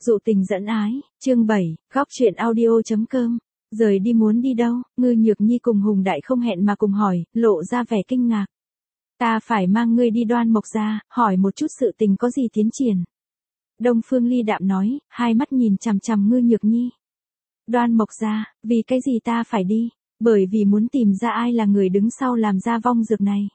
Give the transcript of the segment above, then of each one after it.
Dụ tình dẫn ái, chương 7, góc truyện audio.com. Rời đi muốn đi đâu? Ngư Nhược Nhi cùng Hùng Đại không hẹn mà cùng hỏi, lộ ra vẻ kinh ngạc. Ta phải mang ngươi đi Đoan Mộc gia, hỏi một chút sự tình có gì tiến triển. Đông Phương Ly đạm nói, hai mắt nhìn chằm chằm Ngư Nhược Nhi. Đoan Mộc gia, vì cái gì ta phải đi? Bởi vì muốn tìm ra ai là người đứng sau làm ra vong dược này.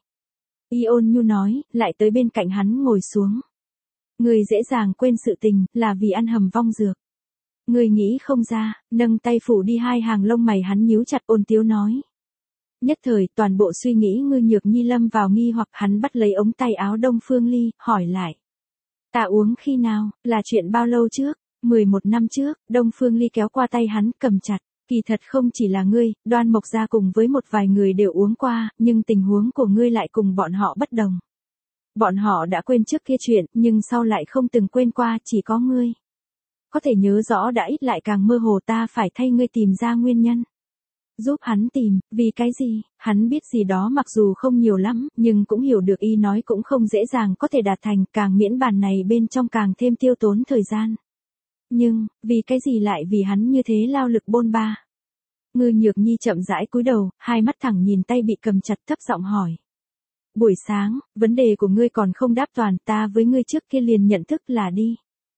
Y ôn nhu nói, lại tới bên cạnh hắn ngồi xuống. Người dễ dàng quên sự tình, là vì ăn hầm vong dược. Người nghĩ không ra, nâng tay phủ đi hai hàng lông mày hắn nhíu chặt ôn tiếu nói. Nhất thời, toàn bộ suy nghĩ Ngư Nhược Nhi lâm vào nghi hoặc hắn bắt lấy ống tay áo Đông Phương Ly, hỏi lại. Ta uống khi nào, là chuyện bao lâu trước? 11 năm trước, Đông Phương Ly kéo qua tay hắn, cầm chặt. Kỳ thật không chỉ là ngươi, Đoan Mộc gia cùng với một vài người đều uống qua, nhưng tình huống của ngươi lại cùng bọn họ bất đồng. Bọn họ đã quên trước kia chuyện, nhưng sau lại không từng quên qua, chỉ có ngươi. Có thể nhớ rõ đã ít lại càng mơ hồ, ta phải thay ngươi tìm ra nguyên nhân. Giúp hắn tìm, vì cái gì? Hắn biết gì đó mặc dù không nhiều lắm, nhưng cũng hiểu được y nói cũng không dễ dàng có thể đạt thành, càng miễn bàn này bên trong càng thêm tiêu tốn thời gian. Nhưng, vì cái gì lại vì hắn như thế lao lực bôn ba? Ngư Nhược Nhi chậm rãi cúi đầu, hai mắt thẳng nhìn tay bị cầm chặt thấp giọng hỏi. Buổi sáng, vấn đề của ngươi còn không đáp toàn, ta với ngươi trước kia liền nhận thức là đi.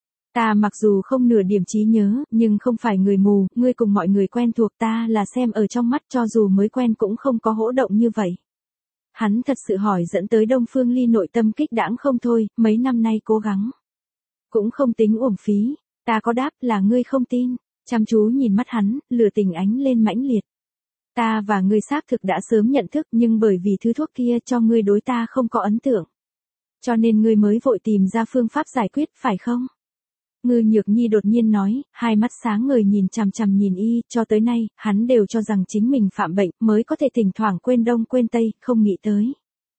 Ta mặc dù không nửa điểm trí nhớ, nhưng không phải người mù, ngươi cùng mọi người quen thuộc ta là xem ở trong mắt, cho dù mới quen cũng không có hỗn động như vậy. Hắn thật sự hỏi dẫn tới Đông Phương Ly nội tâm kích đãng không thôi, mấy năm nay cố gắng. Cũng không tính uổng phí, ta có đáp là ngươi không tin, chăm chú nhìn mắt hắn, lửa tình ánh lên mãnh liệt. Ta và ngươi xác thực đã sớm nhận thức nhưng bởi vì thứ thuốc kia cho ngươi đối ta không có ấn tượng. Cho nên ngươi mới vội tìm ra phương pháp giải quyết, phải không? Ngư Nhược Nhi đột nhiên nói, hai mắt sáng ngời nhìn chằm chằm nhìn y, cho tới nay, hắn đều cho rằng chính mình phạm bệnh mới có thể thỉnh thoảng quên đông quên tây, không nghĩ tới.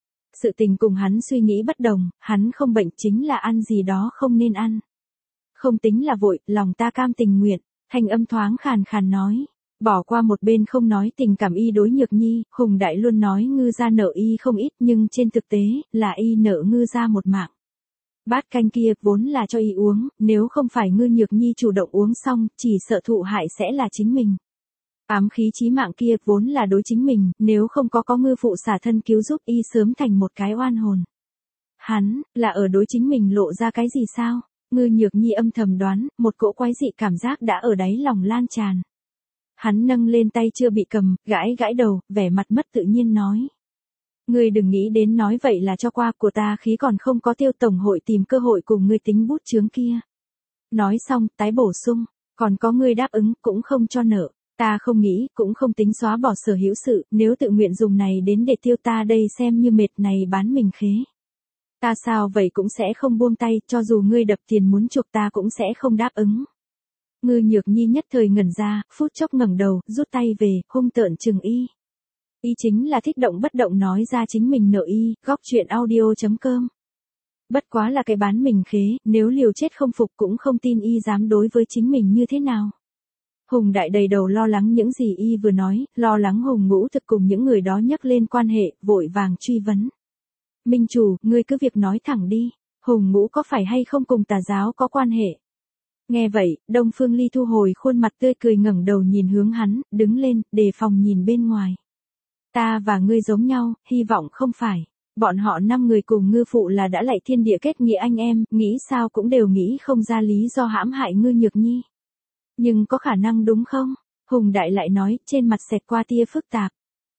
Sự tình cùng hắn suy nghĩ bất đồng, hắn không bệnh chính là ăn gì đó không nên ăn. Không tính là vội, lòng ta cam tình nguyện, thanh âm thoáng khàn khàn nói. Bỏ qua một bên không nói tình cảm y đối Nhược Nhi, Hùng Đại luôn nói Ngư gia nợ y không ít nhưng trên thực tế, là y nợ Ngư gia một mạng. Bát canh kia vốn là cho y uống, nếu không phải Ngư Nhược Nhi chủ động uống xong, chỉ sợ thụ hại sẽ là chính mình. Ám khí chí mạng kia vốn là đối chính mình, nếu không có Ngư phụ xả thân cứu giúp y sớm thành một cái oan hồn. Hắn, là ở đối chính mình lộ ra cái gì sao? Ngư Nhược Nhi âm thầm đoán, một cỗ quái dị cảm giác đã ở đáy lòng lan tràn. Hắn nâng lên tay chưa bị cầm, gãi gãi đầu, vẻ mặt mất tự nhiên nói. Ngươi đừng nghĩ đến nói vậy là cho qua của ta khí còn không có tiêu tổng hội tìm cơ hội cùng ngươi tính bút chướng kia. Nói xong, tái bổ sung, còn có ngươi đáp ứng cũng không cho nợ, ta không nghĩ, cũng không tính xóa bỏ sở hữu sự, nếu tự nguyện dùng này đến để tiêu ta đây xem như mệt này bán mình khế. Ta sao vậy cũng sẽ không buông tay, cho dù ngươi đập tiền muốn chuộc ta cũng sẽ không đáp ứng. Ngư Nhược Nhi nhất thời ngẩn ra, phút chốc ngẩng đầu, rút tay về, hung tợn trừng y. Y chính là thích động bất động nói ra chính mình nợ y, góc truyện audio.com. Bất quá là cái bán mình khế, nếu liều chết không phục cũng không tin y dám đối với chính mình như thế nào. Hùng Đại đầy đầu lo lắng những gì y vừa nói, lo lắng Hùng Ngũ thực cùng những người đó nhắc lên quan hệ, vội vàng truy vấn. Minh chủ, ngươi cứ việc nói thẳng đi, Hùng Ngũ có phải hay không cùng tà giáo có quan hệ? Nghe vậy, Đông Phương Ly thu hồi khuôn mặt tươi cười ngẩng đầu nhìn hướng hắn, đứng lên, đề phòng nhìn bên ngoài. Ta và ngươi giống nhau, hy vọng không phải. Bọn họ 5 người cùng Ngư phụ là đã lạy thiên địa kết nghĩa anh em, nghĩ sao cũng đều nghĩ không ra lý do hãm hại Ngư Nhược Nhi. Nhưng có khả năng đúng không? Hùng Đại lại nói, trên mặt xẹt qua tia phức tạp.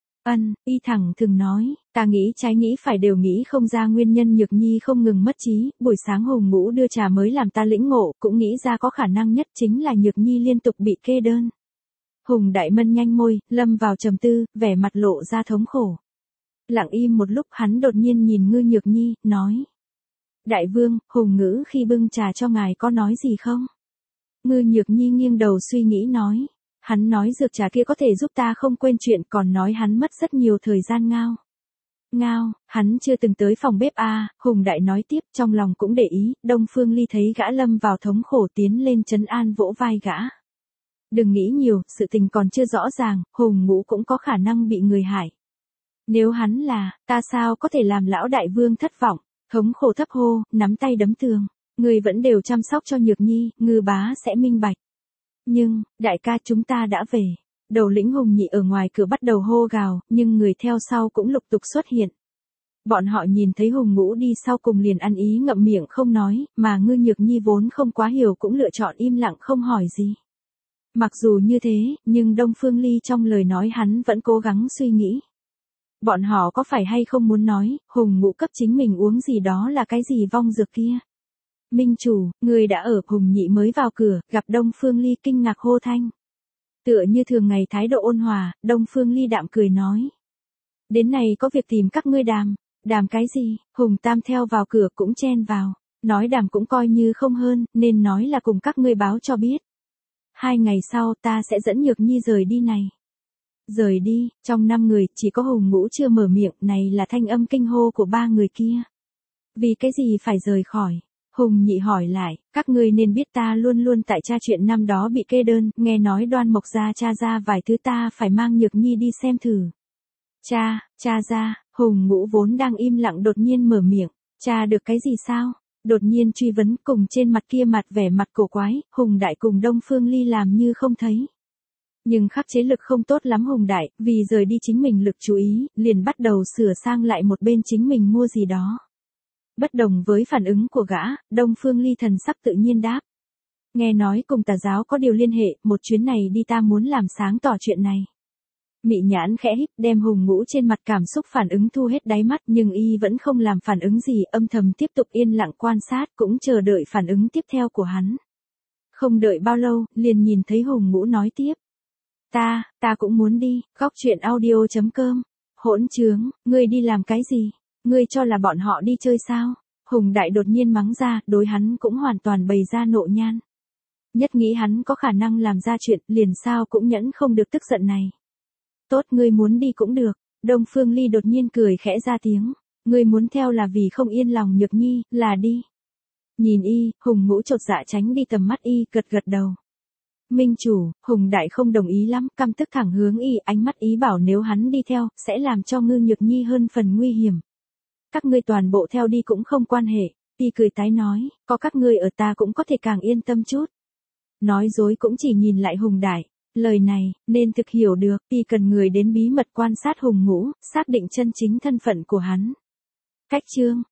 Y thẳng thường nói, ta nghĩ trái nghĩ phải đều nghĩ không ra nguyên nhân Nhược Nhi không ngừng mất trí, buổi sáng Hùng Ngũ đưa trà mới làm ta lĩnh ngộ, cũng nghĩ ra có khả năng nhất chính là Nhược Nhi liên tục bị kê đơn. Hùng Đại mân nhanh môi, lâm vào trầm tư, vẻ mặt lộ ra thống khổ. Lặng im một lúc hắn đột nhiên nhìn Ngư Nhược Nhi, nói. Đại vương, Hùng Ngữ khi bưng trà cho ngài có nói gì không? Ngư Nhược Nhi nghiêng đầu suy nghĩ nói. Hắn nói dược trà kia có thể giúp ta không quên chuyện, còn nói hắn mất rất nhiều thời gian ngao. Ngao, hắn chưa từng tới phòng bếp à, Hùng Đại nói tiếp trong lòng cũng để ý, Đông Phương Ly thấy gã lâm vào thống khổ tiến lên trấn an vỗ vai gã. Đừng nghĩ nhiều, sự tình còn chưa rõ ràng, Hùng Ngũ cũng có khả năng bị người hại. Nếu hắn là, ta sao có thể làm lão đại vương thất vọng, thống khổ thấp hô, nắm tay đấm tường. Ngươi vẫn đều chăm sóc cho Nhược Nhi, Ngư bá sẽ minh bạch. Nhưng, đại ca chúng ta đã về. Đầu lĩnh Hùng Nhị ở ngoài cửa bắt đầu hô gào, nhưng người theo sau cũng lục tục xuất hiện. Bọn họ nhìn thấy Hùng Ngũ đi sau cùng liền ăn ý ngậm miệng không nói, mà Ngư Nhược Nhi vốn không quá hiểu cũng lựa chọn im lặng không hỏi gì. Mặc dù như thế, nhưng Đông Phương Ly trong lời nói hắn vẫn cố gắng suy nghĩ. Bọn họ có phải hay không muốn nói, Hùng Ngũ cấp chính mình uống gì đó là cái gì vong dược kia. Minh chủ, người đã ở. Hùng Nhị mới vào cửa, gặp Đông Phương Ly kinh ngạc hô thanh. Tựa như thường ngày thái độ ôn hòa, Đông Phương Ly đạm cười nói. Đến này có việc tìm các ngươi đàm. Đàm cái gì? Hùng Tam theo vào cửa cũng chen vào. Nói đàm cũng coi như không hơn, nên nói là cùng các ngươi báo cho biết. 2 ngày sau ta sẽ dẫn Nhược Nhi rời đi này. Rời đi, trong 5 người chỉ có Hùng Ngũ chưa mở miệng, này là thanh âm kinh hô của 3 người kia. Vì cái gì phải rời khỏi? Hùng Nhị hỏi lại, các ngươi nên biết ta luôn luôn tại tra chuyện năm đó bị kê đơn, nghe nói Đoan Mộc gia tra ra vài thứ ta phải mang Nhược Nhi đi xem thử. Cha ra, Hùng Ngũ vốn đang im lặng đột nhiên mở miệng, cha được cái gì sao? Đột nhiên truy vấn cùng trên mặt kia mặt vẻ mặt cổ quái, Hùng Đại cùng Đông Phương Ly làm như không thấy. Nhưng khắc chế lực không tốt lắm Hùng Đại, vì rời đi chính mình lực chú ý, liền bắt đầu sửa sang lại một bên chính mình mua gì đó. Bất đồng với phản ứng của gã, Đông Phương Ly thần sắc tự nhiên đáp. Nghe nói cùng tà giáo có điều liên hệ, một chuyến này đi ta muốn làm sáng tỏ chuyện này. Mị nhãn khẽ híp đem Hùng Ngũ trên mặt cảm xúc phản ứng thu hết đáy mắt nhưng y vẫn không làm phản ứng gì, âm thầm tiếp tục yên lặng quan sát cũng chờ đợi phản ứng tiếp theo của hắn. Không đợi bao lâu, liền nhìn thấy Hùng Ngũ nói tiếp. Ta cũng muốn đi, góc chuyện audio.com. Hỗn trướng, ngươi đi làm cái gì? Ngươi cho là bọn họ đi chơi sao? Hùng Đại đột nhiên mắng ra, đối hắn cũng hoàn toàn bày ra nộ nhan. Nhất nghĩ hắn có khả năng làm ra chuyện, liền sao cũng nhẫn không được tức giận này. Tốt, ngươi muốn đi cũng được. Đông Phương Ly đột nhiên cười khẽ ra tiếng. Ngươi muốn theo là vì không yên lòng Nhược Nhi, là đi. Nhìn y, Hùng Ngũ chột dạ tránh đi tầm mắt y, gật gật đầu. Minh chủ, Hùng Đại không đồng ý lắm, căm tức thẳng hướng y, ánh mắt ý bảo nếu hắn đi theo, sẽ làm cho Ngư Nhược Nhi hơn phần nguy hiểm. Các ngươi toàn bộ theo đi cũng không quan hệ. Y cười tái nói, có các ngươi ở ta cũng có thể càng yên tâm chút. Nói dối cũng chỉ nhìn lại Hùng Đại. Lời này, nên thực hiểu được, y cần người đến bí mật quan sát Hùng Ngũ, xác định chân chính thân phận của hắn. Cách chương